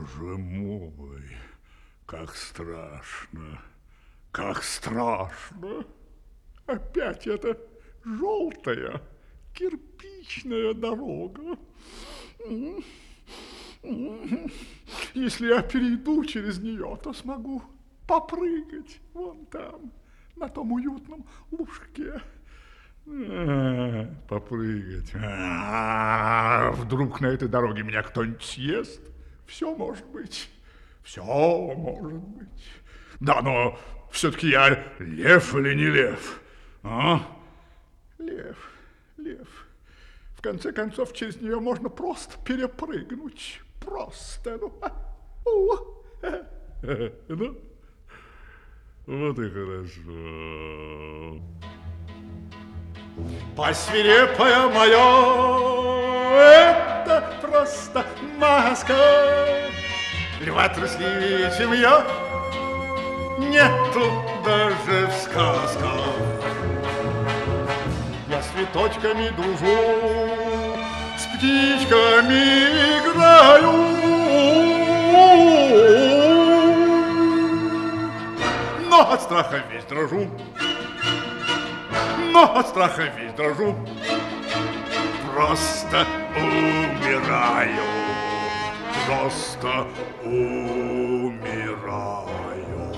Боже мой, как страшно, как страшно. Опять эта желтая кирпичная дорога. Если я перейду через нее, то смогу попрыгать вон там, на том уютном лужке. Попрыгать. Вдруг на этой дороге меня кто-нибудь съест? Все может быть. Все может быть. Да, но все-таки я лев или не лев? А? Лев, лев. В конце концов, через нее можно просто перепрыгнуть. Просто. Ну, вот и хорошо. Посвирепая моя, это просто маска. Льва трусливее, чем я, нету даже в сказках. Я с цветочками дружу, с птичками играю, но от страха весь дрожу. Но от страха весь дрожу, просто умираю, просто умираю.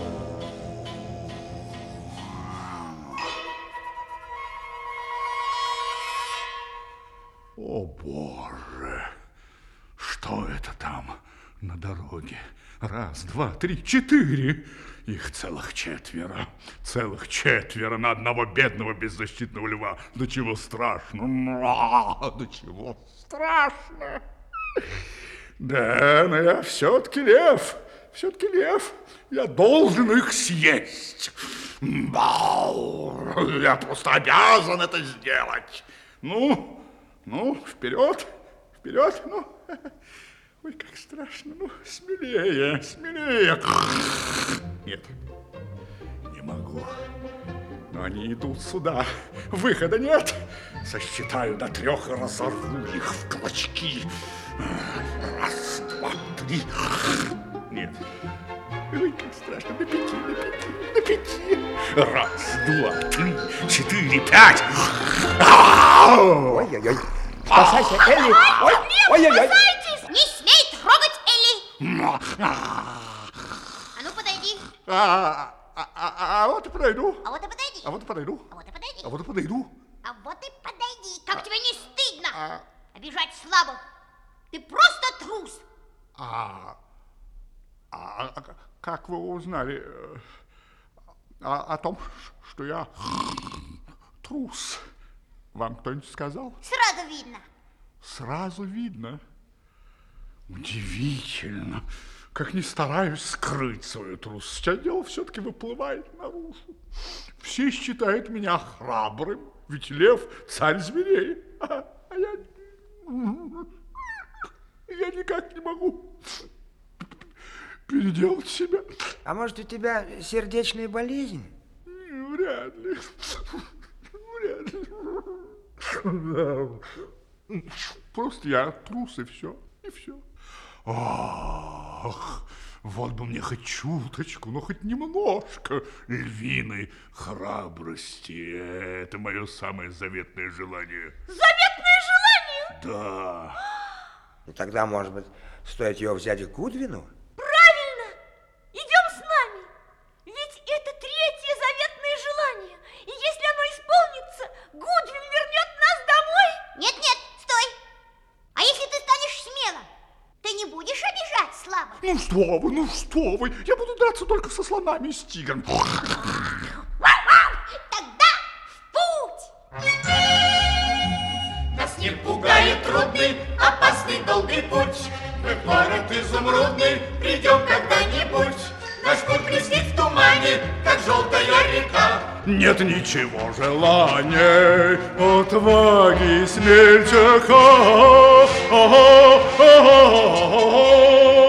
О, Боже, что это там на дороге? Раз, два, три, четыре. Их целых четверо на одного бедного беззащитного льва. Да чего страшно, да чего страшно. Да, но я все-таки лев, я должен их съесть. Я просто обязан это сделать. Ну, вперед, ну. Ой, как страшно, ну, смелее. Нет, не могу. Но они идут сюда, выхода нет. Сосчитаю до 3 и разорву их в клочки. Раз, два, три. Нет. Ой, как страшно, на 5. Раз, два, 3, 4, 5. Ой-ой-ой, спасайся, Элли. Ой-ой-ой. Не смей трогать Элли! А ну, подойди. Вот и подойду. А вот и подойди. А вот и подойду. А вот и подойди. А вот и подойду. А вот и подойди. Как тебе не стыдно обижать слабых? Ты просто трус. Как вы узнали о том, что я трус? Вам кто-нибудь сказал? Сразу видно. Сразу видно? Удивительно. Как ни стараюсь скрыть свою трусость, а дело все-таки выплывает наружу. Все считают меня храбрым, ведь лев – царь зверей. А я никак не могу переделать себя. А может, у тебя сердечная болезнь? Вряд ли. Просто я трус, и все. Ах, вот бы мне хоть чуточку, но хоть немножко львиной храбрости. Это мое самое заветное желание. Заветное желание? Да. Ну, тогда, может быть, стоит ее взять к Гудвину? Правильно! Идем с нами. Ведь это 3-е заветное желание. И если оно исполнится, Гудвин вернет нас домой. Нет, стой. А если ты станешь смелым, ты не будешь обижать слабых? Ну что вы, я буду драться только со слонами и с тигром. Тогда в путь! Нас не пугает трудный, опасный, долгий путь. Мы в город изумрудный придем когда-нибудь. Наш путь блестит в тумане, как желтая река. Нет ничего желанней, отваги смельчака.